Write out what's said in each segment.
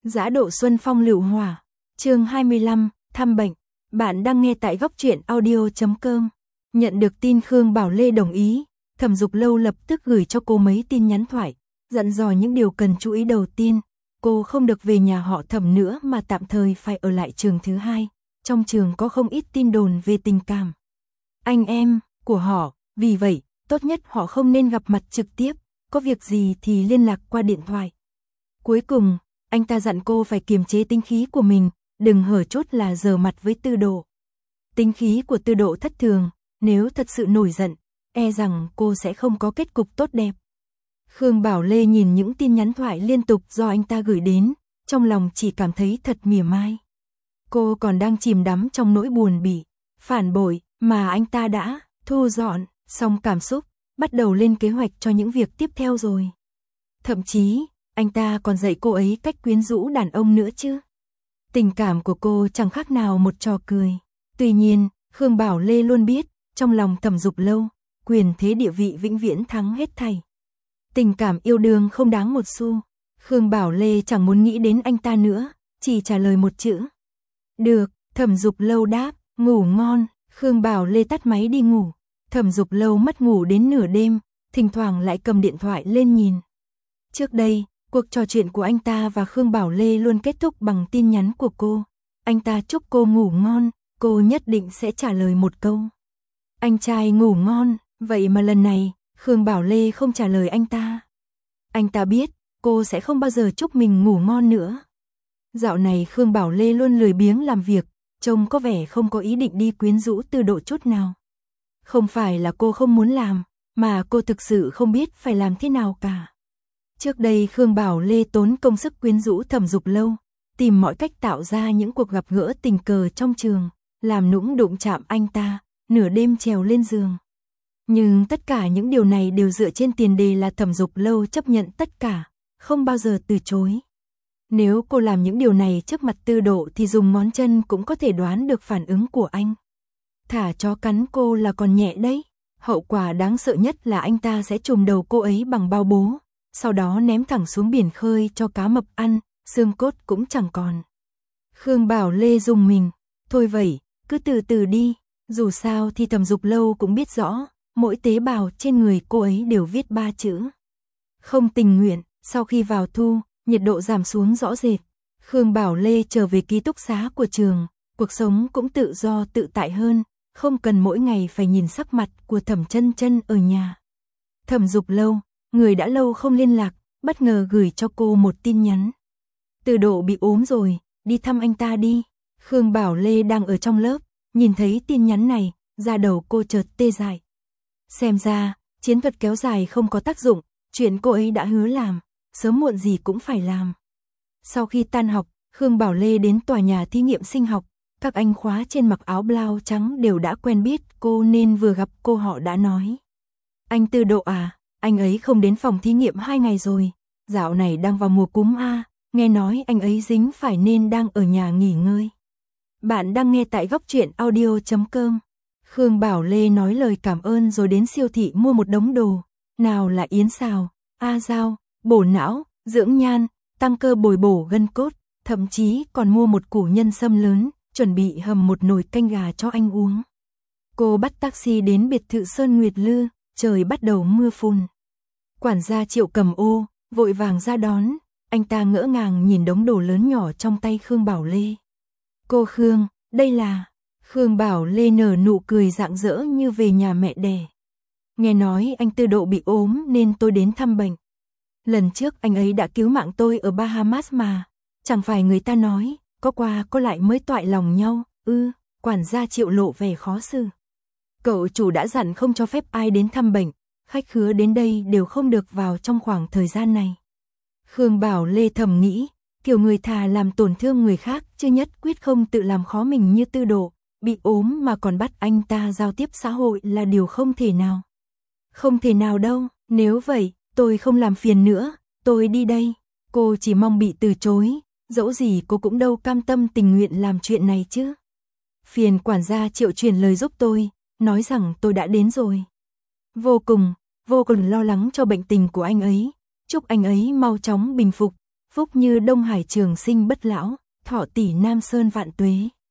Dã độ xuân phong lựu hỏa. Chương 25, thăm bệnh. Bạn đang nghe tại góc truyện audio.com. Nhận được tin Khương Bảo Lê đồng ý, Thẩm Dục Lâu lập tức gửi cho cô mấy tin nhắn thoại, dặn dò những điều cần chú ý. Đầu tiên, cô không được về nhà họ Thẩm nữa mà tạm thời phải ở lại trường. Thứ hai, trong trường có không ít tin đồn về tình cảm anh em của họ, vì vậy, tốt nhất họ không nên gặp mặt trực tiếp, có việc gì thì liên lạc qua điện thoại. Cuối cùng, anh ta dặn cô phải kiềm chế tính khí của mình, đừng hở chốt là giở mặt với Tư Độ. Tính khí của Tư Độ thất thường, nếu thật sự nổi giận, e rằng cô sẽ không có kết cục tốt đẹp. Khương Bảo Lê nhìn những tin nhắn thoại liên tục do anh ta gửi đến, trong lòng chỉ cảm thấy thật mỉa mai. Cô còn đang chìm đắm trong nỗi buồn bị phản bội mà anh ta đã thu dọn xong cảm xúc, bắt đầu lên kế hoạch cho những việc tiếp theo rồi. Thậm chí, anh ta còn dạy cô ấy cách quyến rũ đàn ông nữa chứ. Tình cảm của cô chẳng khác nào một trò cười. Tuy nhiên, Khương Bảo Lê luôn biết, trong lòng Thẩm Dục Lâu, quyền thế địa vị vĩnh viễn thắng hết thảy. Tình cảm yêu đương không đáng một xu. Khương Bảo Lê chẳng muốn nghĩ đến anh ta nữa, chỉ trả lời một chữ. Được, Thẩm Dục Lâu đáp, ngủ ngon. Khương Bảo Lê tắt máy đi ngủ. Thẩm Dục Lâu mất ngủ đến nửa đêm, thỉnh thoảng lại cầm điện thoại lên nhìn. Trước đây, cuộc trò chuyện của anh ta và Khương Bảo Lê luôn kết thúc bằng tin nhắn của cô. Anh ta chúc cô ngủ ngon, cô nhất định sẽ trả lời một câu. Anh trai ngủ ngon, vậy mà lần này, Khương Bảo Lê không trả lời anh ta. Anh ta biết, cô sẽ không bao giờ chúc mình ngủ ngon nữa. Dạo này Khương Bảo Lê luôn lười biếng làm việc, trông có vẻ không có ý định đi quyến rũ Tư Độ chút nào. Không phải là cô không muốn làm, mà cô thực sự không biết phải làm thế nào cả. Trước đây Khương Bảo Lê tốn công sức quyến rũ Thẩm Dục Lâu, tìm mọi cách tạo ra những cuộc gặp gỡ tình cờ trong trường, làm nũng đụng chạm anh ta, nửa đêm trèo lên giường. Nhưng tất cả những điều này đều dựa trên tiền đề là Thẩm Dục Lâu chấp nhận tất cả, không bao giờ từ chối. Nếu cô làm những điều này trước mặt Tư Độ thì dùng ngón chân cũng có thể đoán được phản ứng của anh. Thả chó cắn cô là còn nhẹ đấy, hậu quả đáng sợ nhất là anh ta sẽ trùm đầu cô ấy bằng bao bố, sau đó ném thẳng xuống biển khơi cho cá mập ăn, xương cốt cũng chẳng còn. Khương Bảo Lê rùng mình, thôi vậy, cứ từ từ đi, dù sao thì Thẩm Dục Lâu cũng biết rõ, mỗi tế bào trên người cô ấy đều viết 3 chữ. Không tình nguyện. Sau khi vào thu, nhiệt độ giảm xuống rõ rệt. Khương Bảo Lê trở về ký túc xá của trường, cuộc sống cũng tự do tự tại hơn, không cần mỗi ngày phải nhìn sắc mặt của Thẩm Chân Chân ở nhà. Thẩm Dục Lâu, người đã lâu không liên lạc, bất ngờ gửi cho cô một tin nhắn. Tư Độ bị ốm rồi, đi thăm anh ta đi. Khương Bảo Lê đang ở trong lớp, nhìn thấy tin nhắn này, da đầu cô chợt tê dại. Xem ra, chiến thuật kéo dài không có tác dụng, chuyện cô ấy đã hứa làm, sớm muộn gì cũng phải làm. Sau khi tan học, Khương Bảo Lê đến tòa nhà thí nghiệm sinh học, các anh khóa trên mặc áo blau trắng đều đã quen biết cô nên vừa gặp cô họ đã nói. Anh Tư Độ à, anh ấy không đến phòng thí nghiệm 2 ngày rồi, dạo này đang vào mùa cúm a, nghe nói anh ấy dính phải nên đang ở nhà nghỉ ngơi. Bạn đang nghe tại góc truyện audio.com. Khương Bảo Lê nói lời cảm ơn rồi đến siêu thị mua một đống đồ, nào là yến xào, dao, bổ não, dưỡng nhan, tăng cơ bồi bổ gân cốt, thậm chí còn mua một củ nhân sâm lớn, chuẩn bị hầm một nồi canh gà cho anh uống. Cô bắt taxi đến biệt thự Sơn Nguyệt Lư, trời bắt đầu mưa phùn. Quản gia Triệu Cầm Ô vội vàng ra đón, anh ta ngỡ ngàng nhìn đống đồ lớn nhỏ trong tay Khương Bảo Lê. Cô Khương, đây là... Khương Bảo Lê nở nụ cười rạng rỡ như về nhà mẹ đẻ. Nghe nói anh Tư Độ bị ốm nên tôi đến thăm bệnh. Lần trước anh ấy đã cứu mạng tôi ở Bahamas mà. Chẳng phải người ta nói, có qua có lại mới toại lòng nhau. Quản gia Triệu lộ vẻ khó xử. Cậu chủ đã dặn không cho phép ai đến thăm bệnh, khách khứa đến đây đều không được vào trong khoảng thời gian này. Khương Bảo Lê thầm nghĩ, kiểu người thà làm tổn thương người khác chứ nhất quyết không tự làm khó mình như Tư Độ. Bị ốm mà còn bắt anh ta giao tiếp xã hội là điều không thể nào. Không thể nào đâu, nếu vậy, tôi không làm phiền nữa, tôi đi đây. Cô chỉ mong bị từ chối, dẫu gì cô cũng đâu cam tâm tình nguyện làm chuyện này chứ. Phiền quản gia Triệu truyền lời giúp tôi, nói rằng tôi đã đến rồi. Vô cùng lo lắng cho bệnh tình của anh ấy, chúc anh ấy mau chóng bình phục. phúc như Đông Hải trường sinh bất lão, thọ tỷ Nam Sơn vạn tuế.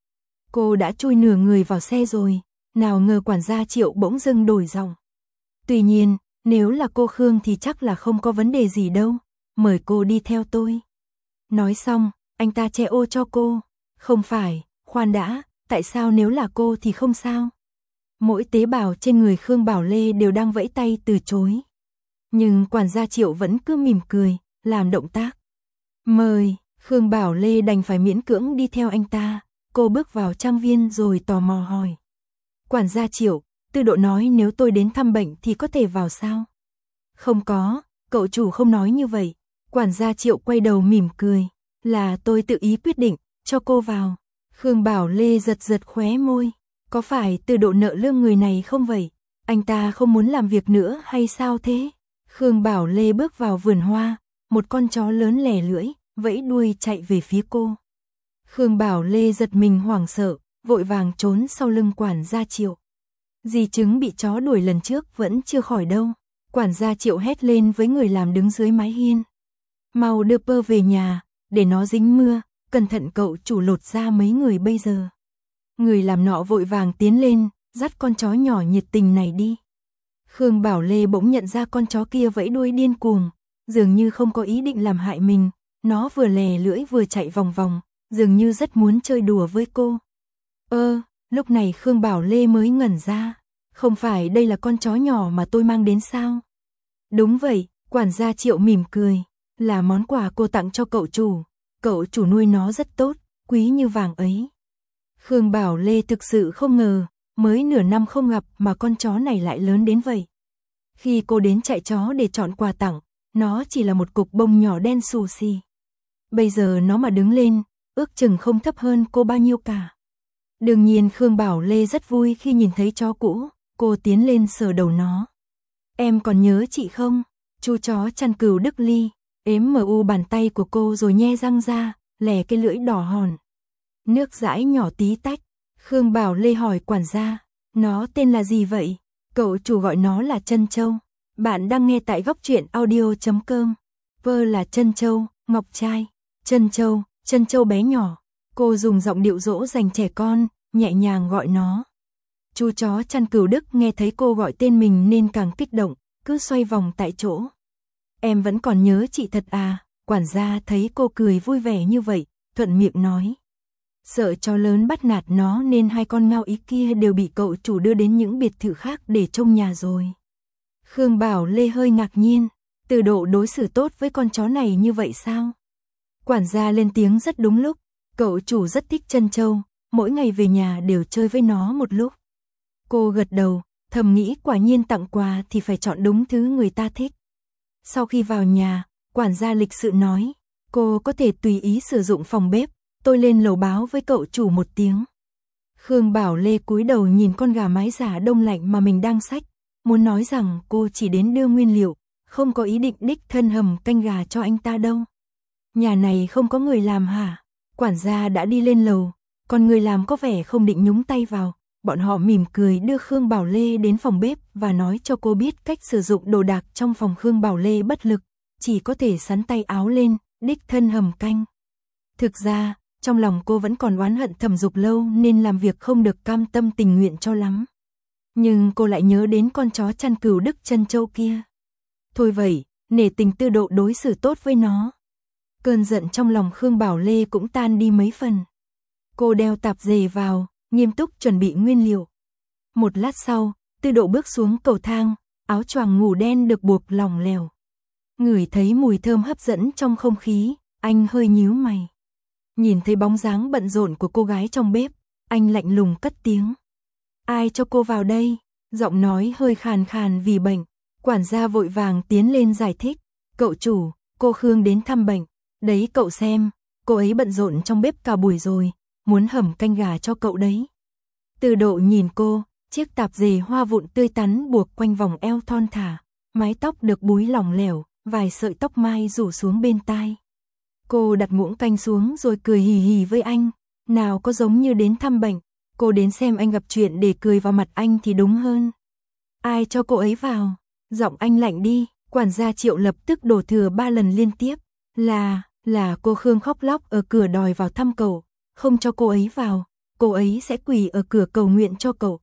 Cô đã chui nửa người vào xe rồi, nào ngờ quản gia Triệu bỗng dưng đổi giọng. Tuy nhiên, nếu là cô Khương thì chắc là không có vấn đề gì đâu, mời cô đi theo tôi. Nói xong, anh ta che ô cho cô. Không phải, khoan đã, tại sao nếu là cô thì không sao? Mỗi tế bào trên người Khương Bảo Lê đều đang vẫy tay từ chối. Nhưng quản gia Triệu vẫn cứ mỉm cười, làm động tác. Mời, Khương Bảo Lê đành phải miễn cưỡng đi theo anh ta. Cô bước vào trang viên rồi tò mò hỏi. Quản gia Triệu, Tư Độ nói nếu tôi đến thăm bệnh thì có thể vào sao? Không có, cậu chủ không nói như vậy. Quản gia Triệu quay đầu mỉm cười. Là tôi tự ý quyết định, cho cô vào. Khương Bảo Lê giật giật khóe môi. Có phải Tư Độ nợ lương người này không vậy? Anh ta không muốn làm việc nữa hay sao thế? Khương Bảo Lê bước vào vườn hoa. Một con chó lớn lè lưỡi, vẫy đuôi chạy về phía cô. Khương Bảo Lê giật mình hoảng sợ, vội vàng trốn sau lưng quản gia Triệu. Di chứng bị chó đuổi lần trước vẫn chưa khỏi đâu. Quản gia Triệu hét lên với người làm đứng dưới mái hiên. Mau đưa Pơ về nhà, để nó dính mưa, cẩn thận cậu chủ lột ra mấy người bây giờ. Người làm nọ vội vàng tiến lên, dắt con chó nhỏ nhiệt tình này đi. Khương Bảo Lê bỗng nhận ra con chó kia vẫy đuôi điên cuồng, dường như không có ý định làm hại mình, nó vừa lè lưỡi vừa chạy vòng vòng, dường như rất muốn chơi đùa với cô. Lúc này Khương Bảo Lê mới ngẩn ra, không phải đây là con chó nhỏ mà tôi mang đến sao? Đúng vậy, quản gia Triệu mỉm cười, là món quà cô tặng cho cậu chủ nuôi nó rất tốt, quý như vàng ấy. Khương Bảo Lê thực sự không ngờ, mới nửa năm không gặp mà con chó này lại lớn đến vậy. Khi cô đến chạy chó để chọn quà tặng, nó chỉ là một cục bông nhỏ đen xù xì. Bây giờ nó mà đứng lên, ước chừng không thấp hơn cô bao nhiêu cả. Đương nhiên Khương Bảo Lê rất vui khi nhìn thấy chó cũ, cô tiến lên sờ đầu nó. Em còn nhớ chị không? Chú chó chăn cừu Đức Ly, ếm bàn tay của cô rồi nhe răng ra, lè cái lưỡi đỏ hòn. Nước dãi nhỏ tí tách. Khương Bảo Lê hỏi quản gia, nó tên là gì vậy? Cậu chủ gọi nó là Trân Châu. Bạn đang nghe tại góc truyện audio.com. Vơ là Trân Châu, ngọc trai. Trân Châu bé nhỏ. Cô dùng giọng điệu dỗ dành trẻ con, nhẹ nhàng gọi nó. Chú chó chăn cừu Đức nghe thấy cô gọi tên mình nên càng kích động, cứ xoay vòng tại chỗ. Em vẫn còn nhớ chị thật à? Quản gia thấy cô cười vui vẻ như vậy, thuận miệng nói. Sợ chó lớn bắt nạt nó nên hai con ngao ý kia đều bị cậu chủ đưa đến những biệt thự khác để trông nhà rồi. Khương Bảo Lê hơi ngạc nhiên, Từ Độ đối xử tốt với con chó này như vậy sao? Quản gia lên tiếng rất đúng lúc, cậu chủ rất thích Trân Châu, mỗi ngày về nhà đều chơi với nó một lúc. Cô gật đầu, thầm nghĩ quả nhiên tặng quà thì phải chọn đúng thứ người ta thích. Sau khi vào nhà, quản gia lịch sự nói, cô có thể tùy ý sử dụng phòng bếp, tôi lên lầu báo với cậu chủ một tiếng. Khương Bảo Lê cúi đầu nhìn con gà mái giả đông lạnh mà mình đang xách, muốn nói rằng cô chỉ đến đưa nguyên liệu, không có ý định đích thân hầm canh gà cho anh ta đâu. Nhà này không có người làm hả? Quản gia đã đi lên lầu, còn người làm có vẻ không định nhúng tay vào. Bọn họ mỉm cười đưa Khương Bảo Lê đến phòng bếp và nói cho cô biết cách sử dụng đồ đạc trong phòng. Khương Bảo Lê bất lực, chỉ có thể xắn tay áo lên, đích thân hầm canh. Thực ra, trong lòng cô vẫn còn oán hận Thẩm Dục Lâu nên làm việc không được cam tâm tình nguyện cho lắm. Nhưng cô lại nhớ đến con chó chăn cừu Đức Trân Châu kia. Thôi vậy, nể tình Tư Độ đối xử tốt với nó. Cơn giận trong lòng Khương Bảo Lê cũng tan đi mấy phần. Cô đeo tạp dề vào, nghiêm túc chuẩn bị nguyên liệu. Một lát sau, Tư Độ bước xuống cầu thang, áo choàng ngủ đen được buộc lỏng lẻo. Ngửi thấy mùi thơm hấp dẫn trong không khí, anh hơi nhíu mày. Nhìn thấy bóng dáng bận rộn của cô gái trong bếp, anh lạnh lùng cất tiếng. Ai cho cô vào đây? Giọng nói hơi khàn khàn vì bệnh. Quản gia vội vàng tiến lên giải thích. Cậu chủ, cô Khương đến thăm bệnh. Đấy cậu xem, cô ấy bận rộn trong bếp cả buổi rồi, muốn hầm canh gà cho cậu đấy. Từ Độ nhìn cô, chiếc tạp dề hoa vụn tươi tắn buộc quanh vòng eo thon thả, mái tóc được búi lỏng lẻo, vài sợi tóc mai rủ xuống bên tai. Cô đặt muỗng canh xuống rồi cười hì hì với anh, nào có giống như đến thăm bệnh, cô đến xem anh gặp chuyện để cười vào mặt anh thì đúng hơn. Ai cho cô ấy vào? Giọng anh lạnh đi, quản gia Triệu lập tức đổ thừa 3 lần liên tiếp. Là cô Khương khóc lóc ở cửa đòi vào thăm cậu, không cho cô ấy vào, cô ấy sẽ quỳ ở cửa cầu nguyện cho cậu,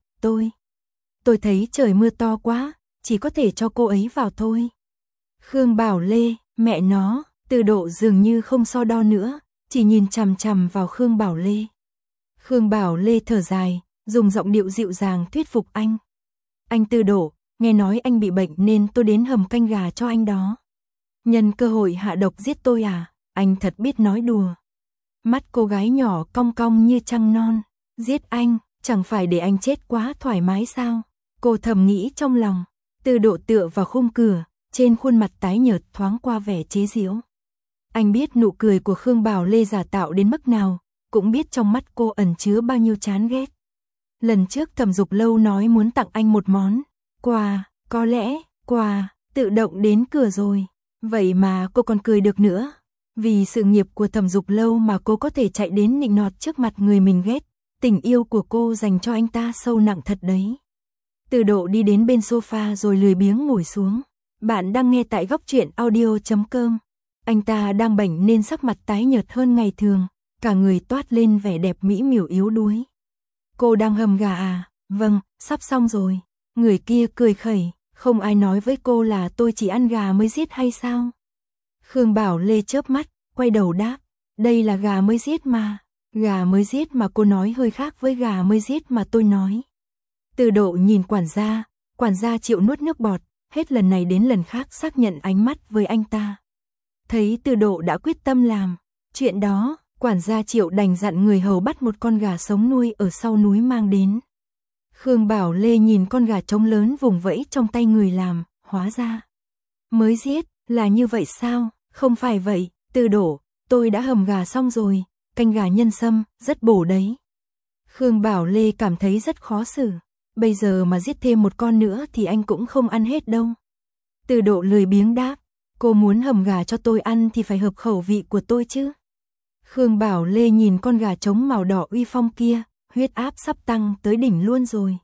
tôi thấy trời mưa to quá, chỉ có thể cho cô ấy vào thôi. Khương Bảo Lê, mẹ nó, Từ Độ dường như không so đo nữa, chỉ nhìn chằm chằm vào Khương Bảo Lê. Khương Bảo Lê thở dài, dùng giọng điệu dịu dàng thuyết phục anh. Anh Từ Độ, nghe nói anh bị bệnh nên tôi đến hầm canh gà cho anh đó. Nhân cơ hội hạ độc giết tôi à, anh thật biết nói đùa. Mắt cô gái nhỏ cong cong như trăng non, giết anh, chẳng phải để anh chết quá thoải mái sao? Cô thầm nghĩ trong lòng. Từ Độ tựa vào khung cửa, trên khuôn mặt tái nhợt thoáng qua vẻ chế giễu. Anh biết nụ cười của Khương Bảo Lê giả tạo đến mức nào, cũng biết trong mắt cô ẩn chứa bao nhiêu chán ghét. Lần trước Thẩm Dục Lâu nói muốn tặng anh một món quà, có lẽ quà tự động đến cửa rồi. Vậy mà cô còn cười được nữa. Vì sự nghiệp của Thẩm Dục Lâu mà cô có thể chạy đến nịnh nọt trước mặt người mình ghét. Tình yêu của cô dành cho anh ta sâu nặng thật đấy. Từ Độ đi đến bên sofa rồi lười biếng ngồi xuống. Bạn đang nghe tại góc truyện audio.com. Anh ta đang bệnh nên sắc mặt tái nhợt hơn ngày thường, cả người toát lên vẻ đẹp mỹ miều yếu đuối. Cô đang hầm gà à? Vâng, sắp xong rồi. Người kia cười khẩy, không ai nói với cô là tôi chỉ ăn gà mới giết hay sao? Khương Bảo Lê chớp mắt, quay đầu đáp, đây là gà mới giết mà. Gà mới giết mà cô nói hơi khác với gà mới giết mà tôi nói. Từ Độ nhìn quản gia chịu nuốt nước bọt, hết lần này đến lần khác xác nhận ánh mắt với anh ta. Thấy Từ Độ đã quyết tâm làm chuyện đó, quản gia Triệu đành dặn người hầu bắt một con gà sống nuôi ở sau núi mang đến. Khương Bảo Lê nhìn con gà trống lớn vùng vẫy trong tay người làm, hóa ra mới giết, là như vậy sao? Không phải vậy, Từ Độ, tôi đã hầm gà xong rồi, canh gà nhân sâm, rất bổ đấy. Khương Bảo Lê cảm thấy rất khó xử, bây giờ mà giết thêm một con nữa thì anh cũng không ăn hết đâu. Từ Độ lười biếng đáp, cô muốn hầm gà cho tôi ăn thì phải hợp khẩu vị của tôi chứ. Khương Bảo Lê nhìn con gà trống màu đỏ uy phong kia, huyết áp sắp tăng tới đỉnh luôn rồi.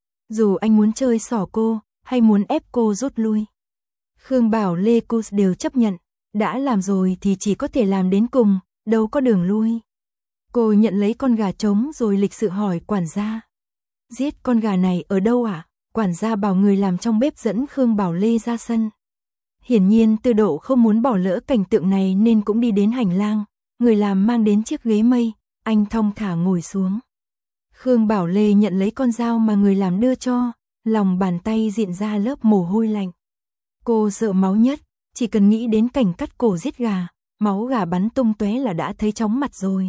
Dù anh muốn chơi xỏ cô, hay muốn ép cô rút lui, Khương Bảo Lê cô đều chấp nhận, đã làm rồi thì chỉ có thể làm đến cùng, đâu có đường lui. Cô nhận lấy con gà trống rồi lịch sự hỏi quản gia. Giết con gà này ở đâu ạ? Quản gia bảo người làm trong bếp dẫn Khương Bảo Lê ra sân. Hiển nhiên Từ Độ không muốn bỏ lỡ cảnh tượng này nên cũng đi đến hành lang, người làm mang đến chiếc ghế mây, anh thong thả ngồi xuống. Khương Bảo Lê nhận lấy con dao mà người làm đưa cho, lòng bàn tay diện ra lớp mồ hôi lạnh. Cô sợ máu nhất, chỉ cần nghĩ đến cảnh cắt cổ giết gà, máu gà bắn tung tóe là đã thấy chóng mặt rồi.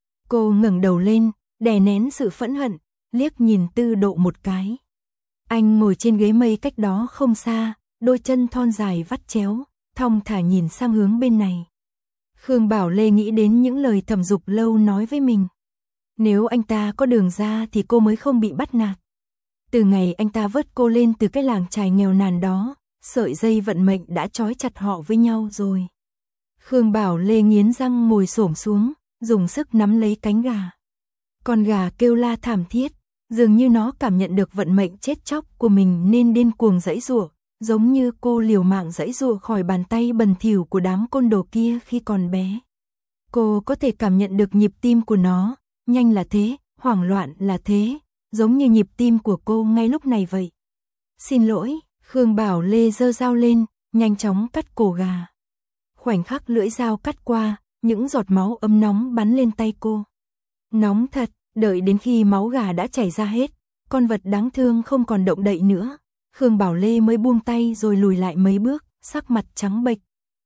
Cô ngẩng đầu lên, đè nén sự phẫn hận, liếc nhìn Từ Độ một cái. Anh ngồi trên ghế mây cách đó không xa, đôi chân thon dài vắt chéo, thong thả nhìn sang hướng bên này. Khương Bảo Lê nghĩ đến những lời Thẩm Dục Lâu nói với mình. Nếu anh ta có đường ra thì cô mới không bị bắt nạt. Từ ngày anh ta vớt cô lên từ cái làng chài nghèo nàn đó, sợi dây vận mệnh đã trói chặt họ với nhau rồi. Khương Bảo Lê nghiến răng ngồi xổm xuống, dùng sức nắm lấy cánh gà. Con gà kêu la thảm thiết, dường như nó cảm nhận được vận mệnh chết chóc của mình nên điên cuồng giãy giụa, giống như cô liều mạng giãy giụa khỏi bàn tay bẩn thỉu của đám côn đồ kia khi còn bé. Cô có thể cảm nhận được nhịp tim của nó, nhanh là thế, hoảng loạn là thế, giống như nhịp tim của cô ngay lúc này vậy. Xin lỗi, Khương Bảo Lê giơ dao lên, nhanh chóng cắt cổ gà. Khoảnh khắc lưỡi dao cắt qua, những giọt máu ấm nóng bắn lên tay cô. Nóng thật, đợi đến khi máu gà đã chảy ra hết, con vật đáng thương không còn động đậy nữa. Khương Bảo Lê mới buông tay rồi lùi lại mấy bước, sắc mặt trắng bệch.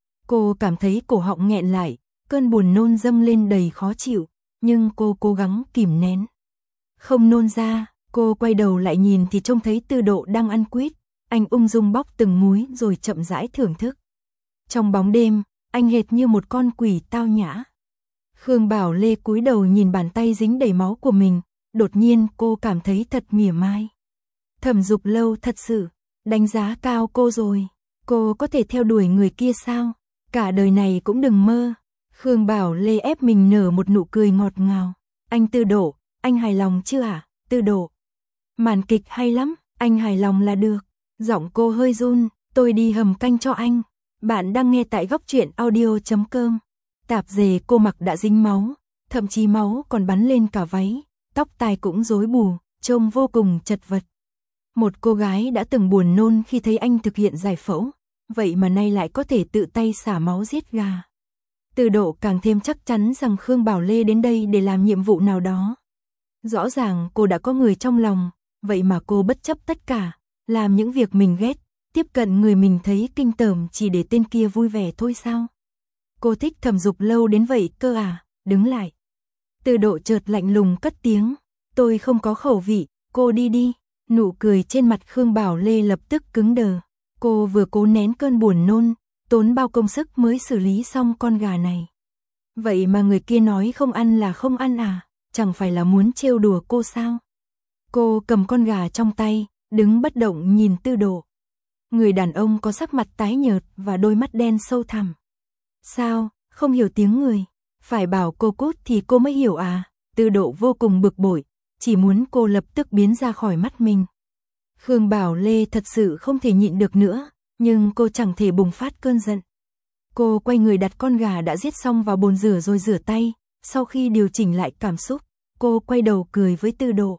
Cô cảm thấy cổ họng nghẹn lại, cơn buồn nôn dâng lên đầy khó chịu, nhưng cô cố gắng kìm nén. Không nôn ra, cô quay đầu lại nhìn thì trông thấy Từ Độ đang ăn quýt, anh ung dung bóc từng múi rồi chậm rãi thưởng thức. Trong bóng đêm, anh hệt như một con quỷ tao nhã. Khương Bảo Lê cúi đầu nhìn bàn tay dính đầy máu của mình, đột nhiên cô cảm thấy thật mỉa mai. Thẩm Dục Lâu thật sự đánh giá cao cô rồi, cô có thể theo đuổi người kia sao? Cả đời này cũng đừng mơ. Khương Bảo Lê ép mình nở một nụ cười ngọt ngào. Anh Từ Độ, anh hài lòng chưa ạ? Từ Độ, màn kịch hay lắm, anh hài lòng là được. Giọng cô hơi run, tôi đi hầm canh cho anh. Bạn đang nghe tại góc truyện audio.com. Tạp dề cô mặc đã dính máu, thậm chí máu còn bắn lên cả váy, tóc tai cũng rối bù, trông vô cùng chật vật. Một cô gái đã từng buồn nôn khi thấy anh thực hiện giải phẫu, vậy mà nay lại có thể tự tay xả máu giết gà. Từ Độ càng thêm chắc chắn rằng Khương Bảo Lê đến đây để làm nhiệm vụ nào đó. Rõ ràng cô đã có người trong lòng, vậy mà cô bất chấp tất cả, làm những việc mình ghét, tiếp cận người mình thấy kinh tởm chỉ để tên kia vui vẻ thôi sao? Cô thích Thẩm Dục Lâu đến vậy cơ à? Đứng lại. Từ Độ chợt lạnh lùng cất tiếng, tôi không có khẩu vị, cô đi đi. Nụ cười trên mặt Khương Bảo Lê lập tức cứng đờ. Cô vừa cố nén cơn buồn nôn, tốn bao công sức mới xử lý xong con gà này. Vậy mà người kia nói không ăn là không ăn à? Chẳng phải là muốn trêu đùa cô sao? Cô cầm con gà trong tay, đứng bất động nhìn Từ Độ. Người đàn ông có sắc mặt tái nhợt và đôi mắt đen sâu thẳm. Sao, không hiểu tiếng người? Phải bảo cô cút thì cô mới hiểu à? Từ Độ vô cùng bực bội, chỉ muốn cô lập tức biến ra khỏi mắt mình. Khương Bảo Lê thật sự không thể nhịn được nữa, nhưng cô chẳng thể bùng phát cơn giận. Cô quay người đặt con gà đã giết xong vào bồn rửa rồi rửa tay, sau khi điều chỉnh lại cảm xúc, cô quay đầu cười với Từ Độ.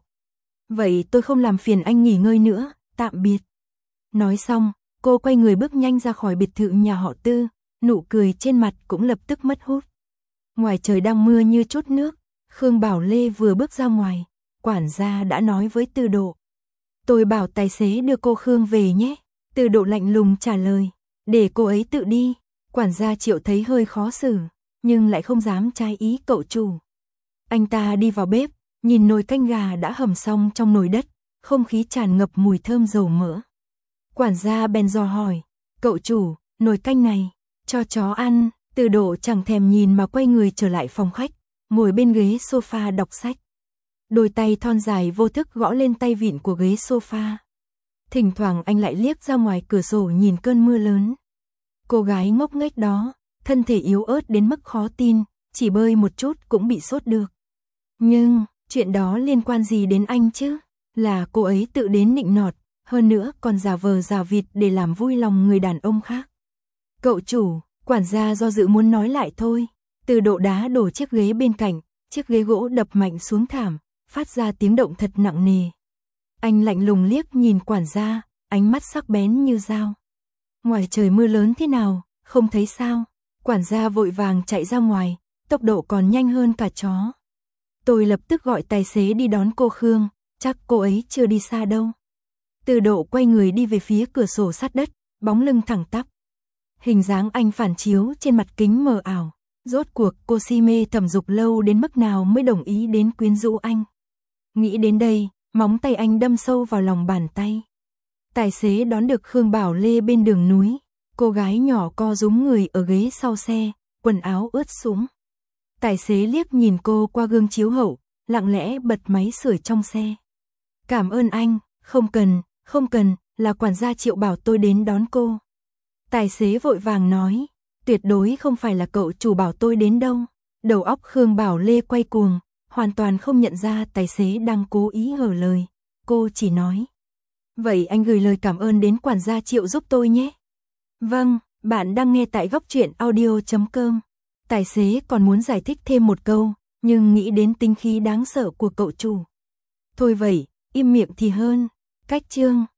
Vậy tôi không làm phiền anh nghỉ ngơi nữa, tạm biệt. Nói xong, cô quay người bước nhanh ra khỏi biệt thự nhà họ Tư, nụ cười trên mặt cũng lập tức mất hút. Ngoài trời đang mưa như trút nước, Khương Bảo Lê vừa bước ra ngoài, quản gia đã nói với Từ Độ. Tôi bảo tài xế đưa cô Khương về nhé. Từ Độ lạnh lùng trả lời, để cô ấy tự đi. Quản gia Triệu thấy hơi khó xử, nhưng lại không dám trái ý cậu chủ. Anh ta đi vào bếp, nhìn nồi canh gà đã hầm xong trong nồi đất, không khí tràn ngập mùi thơm dầu mỡ. Quản gia bèn dò hỏi, cậu chủ, nồi canh này, cho chó ăn. Từ Độ chẳng thèm nhìn mà quay người trở lại phòng khách, ngồi bên ghế sofa đọc sách. Đôi tay thon dài vô thức gõ lên tay vịn của ghế sofa. Thỉnh thoảng anh lại liếc ra ngoài cửa sổ nhìn cơn mưa lớn. Cô gái ngốc nghếch đó, thân thể yếu ớt đến mức khó tin, chỉ bơi một chút cũng bị sốt được. Nhưng, chuyện đó liên quan gì đến anh chứ? Là cô ấy tự đến nịnh nọt, hơn nữa còn giả vờ giả vịt để làm vui lòng người đàn ông khác. Cậu chủ, quản gia do dự muốn nói lại thôi. Từ Độ đá đổ chiếc ghế bên cạnh, chiếc ghế gỗ đập mạnh xuống thảm, phát ra tiếng động thật nặng nề. Anh lạnh lùng liếc nhìn quản gia, ánh mắt sắc bén như dao. Ngoài trời mưa lớn thế nào, không thấy sao? Quản gia vội vàng chạy ra ngoài, tốc độ còn nhanh hơn cả chó. Tôi lập tức gọi tài xế đi đón cô Khương, chắc cô ấy chưa đi xa đâu. Từ Độ quay người đi về phía cửa sổ sát đất, bóng lưng thẳng tắp. Hình dáng anh phản chiếu trên mặt kính mờ ảo. Rốt cuộc cô si mê Thẩm Dục Lâu đến mức nào mới đồng ý đến quyến rũ anh. Nghĩ đến đây, móng tay anh đâm sâu vào lòng bàn tay. Tài xế đón được Khương Bảo Lê bên đường núi. Cô gái nhỏ co rúm người ở ghế sau xe, quần áo ướt sũng. Tài xế liếc nhìn cô qua gương chiếu hậu, lặng lẽ bật máy sưởi trong xe. Cảm ơn anh, không cần, là quản gia Triệu bảo tôi đến đón cô. Tài xế vội vàng nói, tuyệt đối không phải là cậu chủ bảo tôi đến đâu. Đầu óc Khương Bảo Lê quay cuồng, hoàn toàn không nhận ra tài xế đang cố ý hở lời. Cô chỉ nói, vậy anh gửi lời cảm ơn đến quản gia Triệu giúp tôi nhé. Vâng, bạn đang nghe tại Góc Truyện Audio.com. Tài xế còn muốn giải thích thêm một câu, nhưng nghĩ đến tính khí đáng sợ của cậu chủ. Thôi vậy, im miệng thì hơn. Cách chương